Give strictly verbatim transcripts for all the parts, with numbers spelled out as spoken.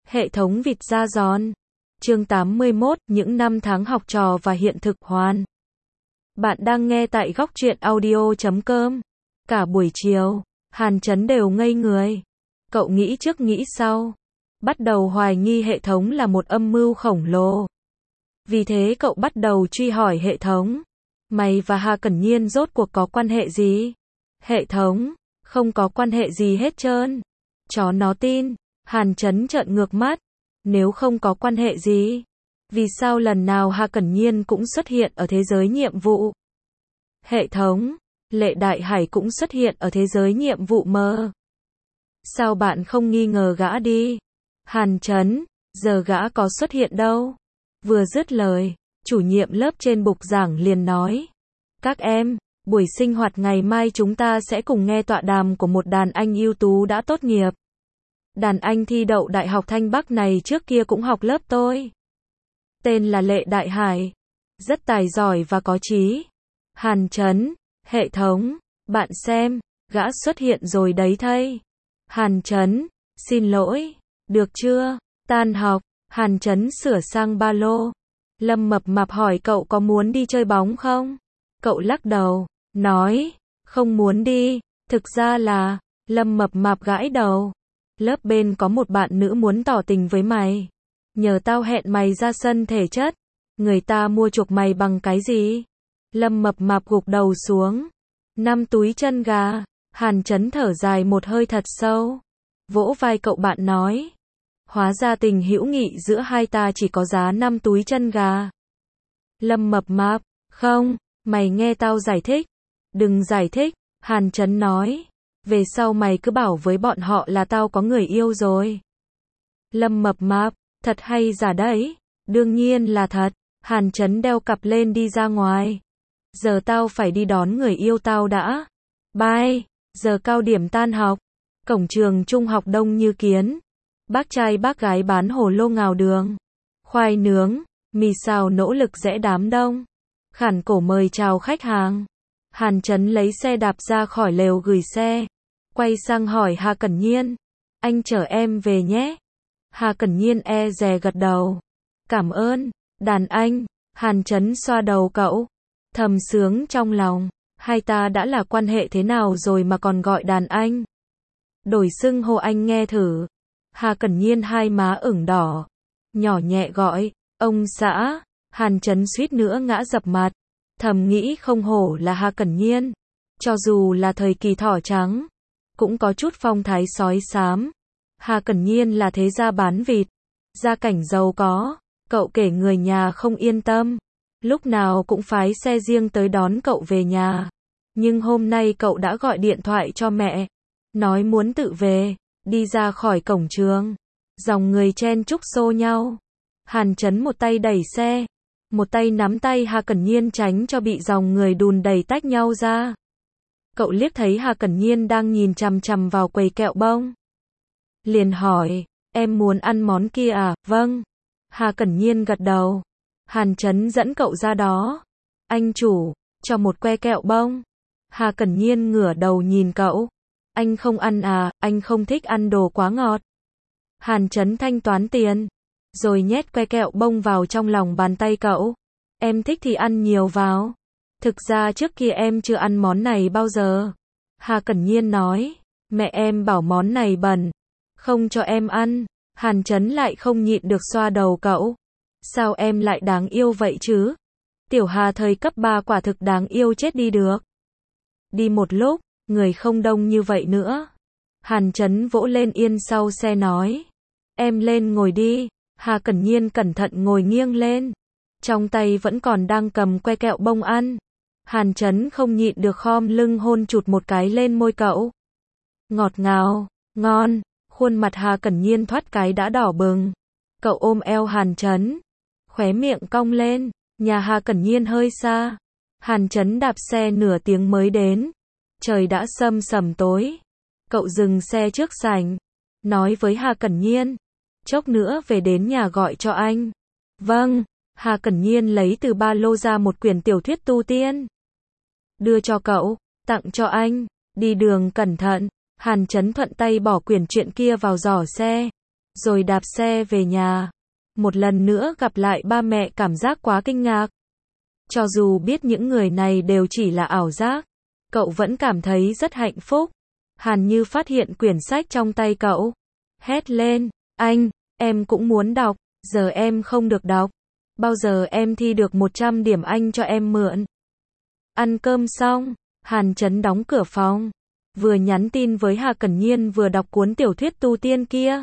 Hệ thống vịt da giòn. Chương tám mươi mốt, những năm tháng học trò và hiện thực hoàn. Bạn đang nghe tại góc truyện audio chấm com. Cả buổi chiều, Hàn Chấn đều ngây người. Cậu nghĩ trước nghĩ sau. Bắt đầu hoài nghi hệ thống là một âm mưu khổng lồ. Vì thế cậu bắt đầu truy hỏi hệ thống. Mày và Hà Cẩn Nhiên rốt cuộc có quan hệ gì? Hệ thống, không có quan hệ gì hết trơn. Chó nó tin. Hàn Chấn trợn ngược mắt. Nếu không có quan hệ gì, vì sao lần nào Hà Cẩn Nhiên cũng xuất hiện ở thế giới nhiệm vụ? Hệ thống, Lệ Đại Hải cũng xuất hiện ở thế giới nhiệm vụ mơ. Sao bạn không nghi ngờ gã đi? Hàn Chấn, giờ gã có xuất hiện đâu? Vừa dứt lời, chủ nhiệm lớp trên bục giảng liền nói. Các em, buổi sinh hoạt ngày mai chúng ta sẽ cùng nghe tọa đàm của một đàn anh ưu tú đã tốt nghiệp. Đàn anh thi đậu Đại học Thanh Bắc này trước kia cũng học lớp tôi. Tên là Lệ Đại Hải. Rất tài giỏi và có trí. Hàn Chấn, hệ thống, bạn xem, gã xuất hiện rồi đấy thây. Hàn Chấn, xin lỗi, được chưa? Tan học, Hàn Chấn sửa sang ba lô. Lâm Mập Mạp hỏi cậu có muốn đi chơi bóng không? Cậu lắc đầu, nói, không muốn đi, thực ra là, Lâm Mập Mạp gãi đầu. Lớp bên có một bạn nữ muốn tỏ tình với mày. Nhờ tao hẹn mày ra sân thể chất. Người ta mua chuộc mày bằng cái gì? Lâm Mập Mạp gục đầu xuống. Năm túi chân gà. Hàn Chấn thở dài một hơi thật sâu. Vỗ vai cậu bạn nói. Hóa ra tình hữu nghị giữa hai ta chỉ có giá năm túi chân gà. Lâm Mập Mạp, không, mày nghe tao giải thích. Đừng giải thích, Hàn Chấn nói. Về sau mày cứ bảo với bọn họ là tao có người yêu rồi. Lâm Mập Mạp, thật hay giả đấy? Đương nhiên là thật. Hàn Chấn đeo cặp lên đi ra ngoài. Giờ tao phải đi đón người yêu tao đã. Bye. Giờ cao điểm tan học. Cổng trường trung học đông như kiến. Bác trai bác gái bán hồ lô ngào đường. Khoai nướng, mì xào nỗ lực rẽ đám đông. Khản cổ mời chào khách hàng. Hàn Chấn lấy xe đạp ra khỏi lều gửi xe. Quay sang hỏi Hà Cẩn Nhiên. Anh chở em về nhé. Hà Cẩn Nhiên e dè gật đầu. Cảm ơn, đàn anh. Hàn Chấn xoa đầu cậu. Thầm sướng trong lòng. Hai ta đã là quan hệ thế nào rồi mà còn gọi đàn anh. Đổi xưng hô anh nghe thử. Hà Cẩn Nhiên hai má ửng đỏ. Nhỏ nhẹ gọi. Ông xã. Hàn Chấn suýt nữa ngã dập mặt. Thầm nghĩ không hổ là Hà Cẩn Nhiên. Cho dù là thời kỳ thỏ trắng, cũng có chút phong thái sói xám. Hà Cẩn Nhiên là thế gia bán vịt. Gia cảnh giàu có. Cậu kể người nhà không yên tâm. Lúc nào cũng phái xe riêng tới đón cậu về nhà. Nhưng hôm nay cậu đã gọi điện thoại cho mẹ. Nói muốn tự về. Đi ra khỏi cổng trường. Dòng người chen chúc xô nhau. Hàn Chấn một tay đẩy xe. Một tay nắm tay Hà Cẩn Nhiên tránh cho bị dòng người đùn đẩy tách nhau ra. Cậu liếc thấy Hà Cẩn Nhiên đang nhìn chằm chằm vào quầy kẹo bông. Liền hỏi, em muốn ăn món kia à? Vâng. Hà Cẩn Nhiên gật đầu. Hàn Chấn dẫn cậu ra đó. Anh chủ, cho một que kẹo bông. Hà Cẩn Nhiên ngửa đầu nhìn cậu. Anh không ăn à, anh không thích ăn đồ quá ngọt. Hàn Chấn thanh toán tiền. Rồi nhét que kẹo bông vào trong lòng bàn tay cậu. Em thích thì ăn nhiều vào. Thực ra trước kia em chưa ăn món này bao giờ. Hà Cẩn Nhiên nói. Mẹ em bảo món này bẩn. Không cho em ăn. Hàn Chấn lại không nhịn được xoa đầu cậu. Sao em lại đáng yêu vậy chứ? Tiểu Hà thời cấp ba quả thực đáng yêu chết đi được. Đi một lúc, người không đông như vậy nữa. Hàn Chấn vỗ lên yên sau xe nói. Em lên ngồi đi. Hà Cẩn Nhiên cẩn thận ngồi nghiêng lên. Trong tay vẫn còn đang cầm que kẹo bông ăn. Hàn Chấn không nhịn được khom lưng hôn chụt một cái lên môi cậu. Ngọt ngào, ngon. Khuôn mặt Hà Cẩn Nhiên thoát cái đã đỏ bừng. Cậu ôm eo Hàn Chấn. Khóe miệng cong lên. Nhà Hà Cẩn Nhiên hơi xa. Hàn Chấn đạp xe nửa tiếng mới đến. Trời đã sâm sầm tối. Cậu dừng xe trước sảnh. Nói với Hà Cẩn Nhiên. Chốc nữa về đến nhà gọi cho anh. Vâng. Hà Cẩn Nhiên lấy từ ba lô ra một quyển tiểu thuyết tu tiên. Đưa cho cậu. Tặng cho anh. Đi đường cẩn thận. Hàn Chấn thuận tay bỏ quyển truyện kia vào giỏ xe. rồi đạp xe về nhà. Một lần nữa gặp lại ba mẹ cảm giác quá kinh ngạc. Cho dù biết những người này đều chỉ là ảo giác, cậu vẫn cảm thấy rất hạnh phúc. Hàn Như phát hiện quyển sách trong tay cậu. Hét lên, anh, em cũng muốn đọc, giờ em không được đọc. Bao giờ em thi được một trăm điểm anh cho em mượn. Ăn cơm xong, Hàn Chấn đóng cửa phòng. Vừa nhắn tin với Hà Cẩn Nhiên vừa đọc cuốn tiểu thuyết tu tiên kia.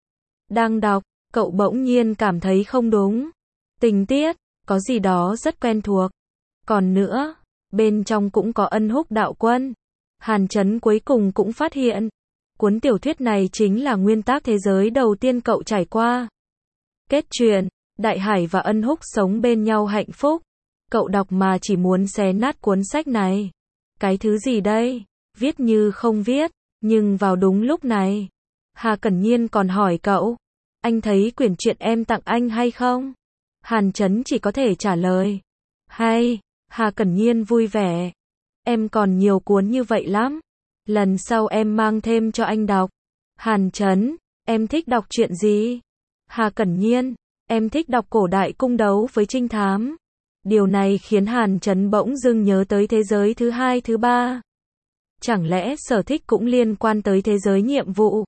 Đang đọc, cậu bỗng nhiên cảm thấy không đúng. Tình tiết, có gì đó rất quen thuộc. Còn nữa, bên trong cũng có Ân Húc đạo quân. Hàn Chấn cuối cùng cũng phát hiện, cuốn tiểu thuyết này chính là nguyên tác thế giới đầu tiên cậu trải qua. Kết truyện, Đại Hải và Ân Húc sống bên nhau hạnh phúc. Cậu đọc mà chỉ muốn xé nát cuốn sách này. Cái thứ gì đây? Viết như không viết, nhưng vào đúng lúc này, Hà Cẩn Nhiên còn hỏi cậu, anh thấy quyển truyện em tặng anh hay không? Hàn Chấn chỉ có thể trả lời, hay. Hà Cẩn Nhiên vui vẻ, em còn nhiều cuốn như vậy lắm, lần sau em mang thêm cho anh đọc. Hàn Chấn, em thích đọc truyện gì? Hà Cẩn Nhiên, em thích đọc cổ đại cung đấu với trinh thám. Điều này khiến Hàn Chấn bỗng dưng nhớ tới thế giới thứ hai thứ ba. Chẳng lẽ sở thích cũng liên quan tới thế giới nhiệm vụ?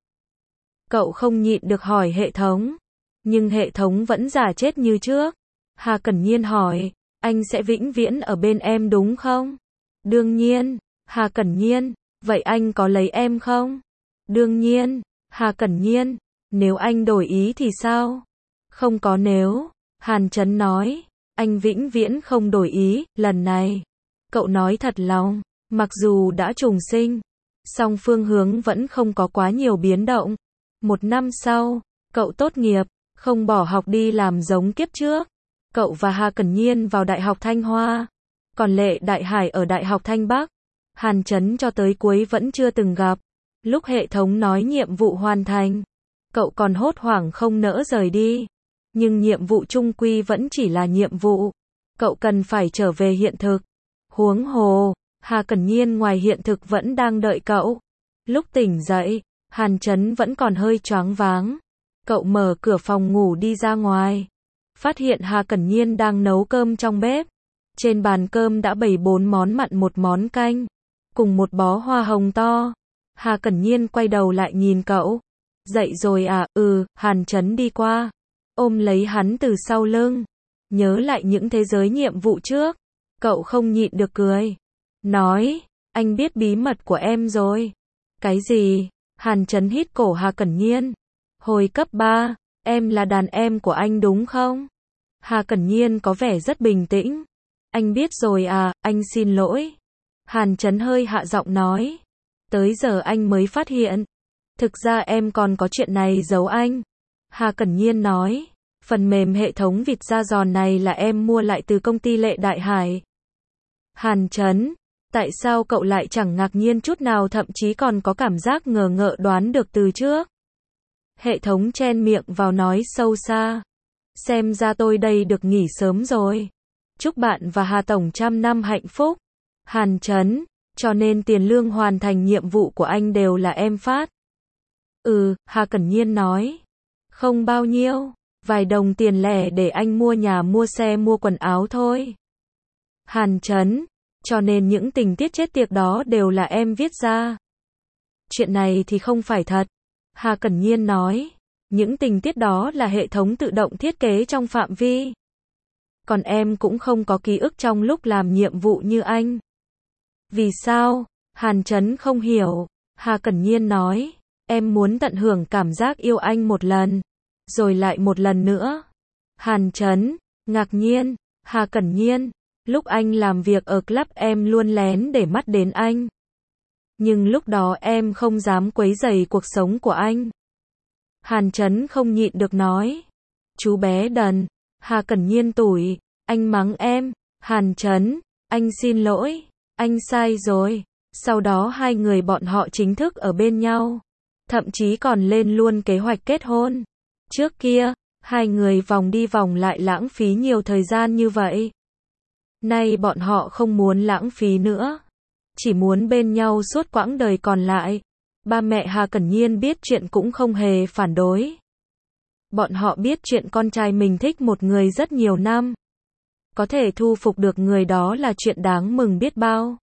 Cậu không nhịn được hỏi hệ thống. Nhưng hệ thống vẫn giả chết như trước. Hà Cẩn Nhiên hỏi, anh sẽ vĩnh viễn ở bên em đúng không? Đương nhiên. Hà Cẩn Nhiên, vậy anh có lấy em không? Đương nhiên. Hà Cẩn Nhiên, nếu anh đổi ý thì sao? Không có nếu. Hàn Chấn nói, anh vĩnh viễn không đổi ý, lần này. Cậu nói thật lòng, mặc dù đã trùng sinh, song phương hướng vẫn không có quá nhiều biến động. Một năm sau, cậu tốt nghiệp, không bỏ học đi làm giống kiếp trước. Cậu và Hà Cẩn Nhiên vào Đại học Thanh Hoa, còn Lệ Đại Hải ở Đại học Thanh Bắc. Hàn Chấn cho tới cuối vẫn chưa từng gặp. Lúc hệ thống nói nhiệm vụ hoàn thành, cậu còn hốt hoảng không nỡ rời đi. Nhưng nhiệm vụ chung quy vẫn chỉ là nhiệm vụ. Cậu cần phải trở về hiện thực. Huống hồ, Hà Cẩn Nhiên ngoài hiện thực vẫn đang đợi cậu. Lúc tỉnh dậy, Hàn Chấn vẫn còn hơi choáng váng. Cậu mở cửa phòng ngủ đi ra ngoài. Phát hiện Hà Cẩn Nhiên đang nấu cơm trong bếp. Trên bàn cơm đã bày bốn món mặn một món canh. Cùng một bó hoa hồng to. Hà Cẩn Nhiên quay đầu lại nhìn cậu. Dậy rồi à? Ừ. Hàn Chấn đi qua, ôm lấy hắn từ sau lưng. Nhớ lại những thế giới nhiệm vụ trước. Cậu không nhịn được cười. Nói, anh biết bí mật của em rồi. Cái gì? Hàn Chấn hít cổ Hà Cẩn Nhiên. Hồi cấp ba, em là đàn em của anh đúng không? Hà Cẩn Nhiên có vẻ rất bình tĩnh. Anh biết rồi à, anh xin lỗi. Hàn Chấn hơi hạ giọng nói. Tới giờ anh mới phát hiện. Thực ra em còn có chuyện này giấu anh. Hà Cẩn Nhiên nói. Phần mềm hệ thống vịt da giòn này là em mua lại từ công ty Lệ Đại Hải. Hàn Chấn, tại sao cậu lại chẳng ngạc nhiên chút nào, thậm chí còn có cảm giác ngờ ngợ đoán được từ trước? Hệ thống chen miệng vào nói sâu xa. Xem ra tôi đây được nghỉ sớm rồi. Chúc bạn và Hà Tổng trăm năm hạnh phúc. Hàn Chấn, cho nên tiền lương hoàn thành nhiệm vụ của anh đều là em phát. Ừ, Hà Cẩn Nhiên nói. Không bao nhiêu, vài đồng tiền lẻ để anh mua nhà mua xe mua quần áo thôi. Hàn Chấn, cho nên những tình tiết chết tiệt đó đều là em viết ra. Chuyện này thì không phải thật. Hà Cẩn Nhiên nói. Những tình tiết đó là hệ thống tự động thiết kế trong phạm vi. Còn em cũng không có ký ức trong lúc làm nhiệm vụ như anh. Vì sao? Hàn Chấn không hiểu. Hà Cẩn Nhiên nói. Em muốn tận hưởng cảm giác yêu anh một lần. Rồi lại một lần nữa. Hàn Chấn, ngạc nhiên. Hà Cẩn Nhiên, lúc anh làm việc ở club em luôn lén để mắt đến anh. Nhưng lúc đó em không dám quấy rầy cuộc sống của anh. Hàn Chấn không nhịn được nói. Chú bé đần. Hà Cẩn Nhiên tủi. Anh mắng em. Hàn Chấn, anh xin lỗi. Anh sai rồi. Sau đó hai người bọn họ chính thức ở bên nhau. Thậm chí còn lên luôn kế hoạch kết hôn. Trước kia, hai người vòng đi vòng lại lãng phí nhiều thời gian như vậy. Nay bọn họ không muốn lãng phí nữa. Chỉ muốn bên nhau suốt quãng đời còn lại. Ba mẹ Hà Cẩn Nhiên biết chuyện cũng không hề phản đối. Bọn họ biết chuyện con trai mình thích một người rất nhiều năm. Có thể thu phục được người đó là chuyện đáng mừng biết bao.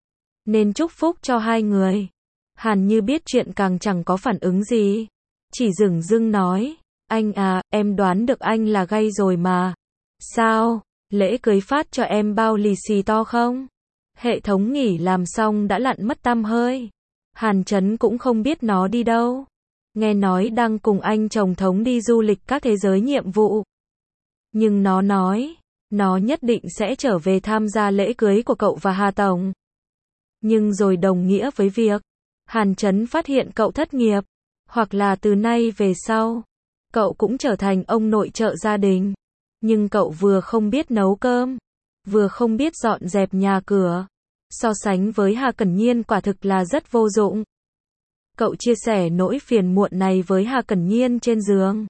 Nên chúc phúc cho hai người. Hàn Như biết chuyện càng chẳng có phản ứng gì. Chỉ dửng dưng nói, anh à, em đoán được anh là gay rồi mà. Sao, lễ cưới phát cho em bao lì xì to không? Hệ thống nghỉ làm xong đã lặn mất tăm hơi. Hàn Chấn cũng không biết nó đi đâu. Nghe nói đang cùng anh chồng thống đi du lịch các thế giới nhiệm vụ. Nhưng nó nói, nó nhất định sẽ trở về tham gia lễ cưới của cậu và Hà Tổng. Nhưng rồi đồng nghĩa với việc Hàn Chấn phát hiện cậu thất nghiệp, hoặc là từ nay về sau, cậu cũng trở thành ông nội trợ gia đình. Nhưng cậu vừa không biết nấu cơm, vừa không biết dọn dẹp nhà cửa. So sánh với Hà Cẩn Nhiên quả thực là rất vô dụng. Cậu chia sẻ nỗi phiền muộn này với Hà Cẩn Nhiên trên giường.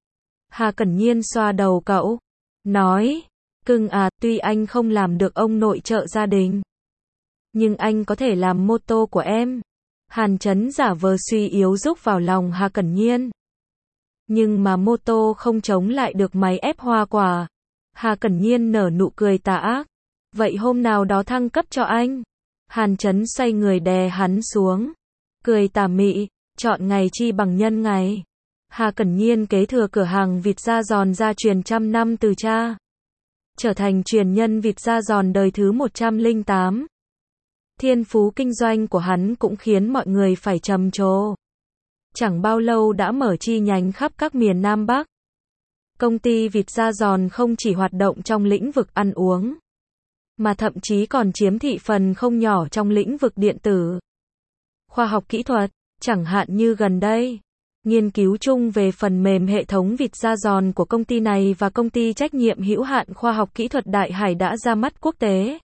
Hà Cẩn Nhiên xoa đầu cậu, nói, cưng à, tuy anh không làm được ông nội trợ gia đình, nhưng anh có thể làm mô tô của em. Hàn Chấn giả vờ suy yếu rúc vào lòng Hà Cẩn Nhiên. Nhưng mà mô tô không chống lại được máy ép hoa quả. Hà Cẩn Nhiên nở nụ cười tà ác. Vậy hôm nào đó thăng cấp cho anh. Hàn Chấn xoay người đè hắn xuống. Cười tà mị, chọn ngày chi bằng nhân ngày. Hà Cẩn Nhiên kế thừa cửa hàng vịt da giòn gia truyền trăm năm từ cha. Trở thành truyền nhân vịt da giòn đời thứ một trăm lẻ tám. Thiên phú kinh doanh của hắn cũng khiến mọi người phải trầm trồ. Chẳng bao lâu đã mở chi nhánh khắp các miền Nam Bắc. Công ty vịt da giòn không chỉ hoạt động trong lĩnh vực ăn uống, mà thậm chí còn chiếm thị phần không nhỏ trong lĩnh vực điện tử, khoa học kỹ thuật, chẳng hạn như gần đây. Nghiên cứu chung về phần mềm hệ thống vịt da giòn của công ty này và công ty trách nhiệm hữu hạn khoa học kỹ thuật Đại Hải đã ra mắt quốc tế.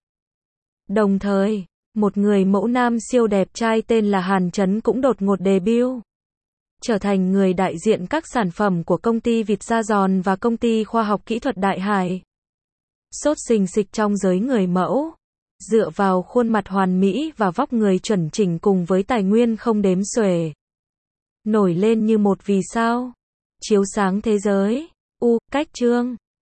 Đồng thời, một người mẫu nam siêu đẹp trai tên là Hàn Chấn cũng đột ngột debut, trở thành người đại diện các sản phẩm của công ty vịt da giòn và công ty khoa học kỹ thuật Đại Hải. Sốt xình xịch trong giới người mẫu, dựa vào khuôn mặt hoàn mỹ và vóc người chuẩn chỉnh cùng với tài nguyên không đếm xuể, nổi lên như một vì sao, chiếu sáng thế giới. U, cách chương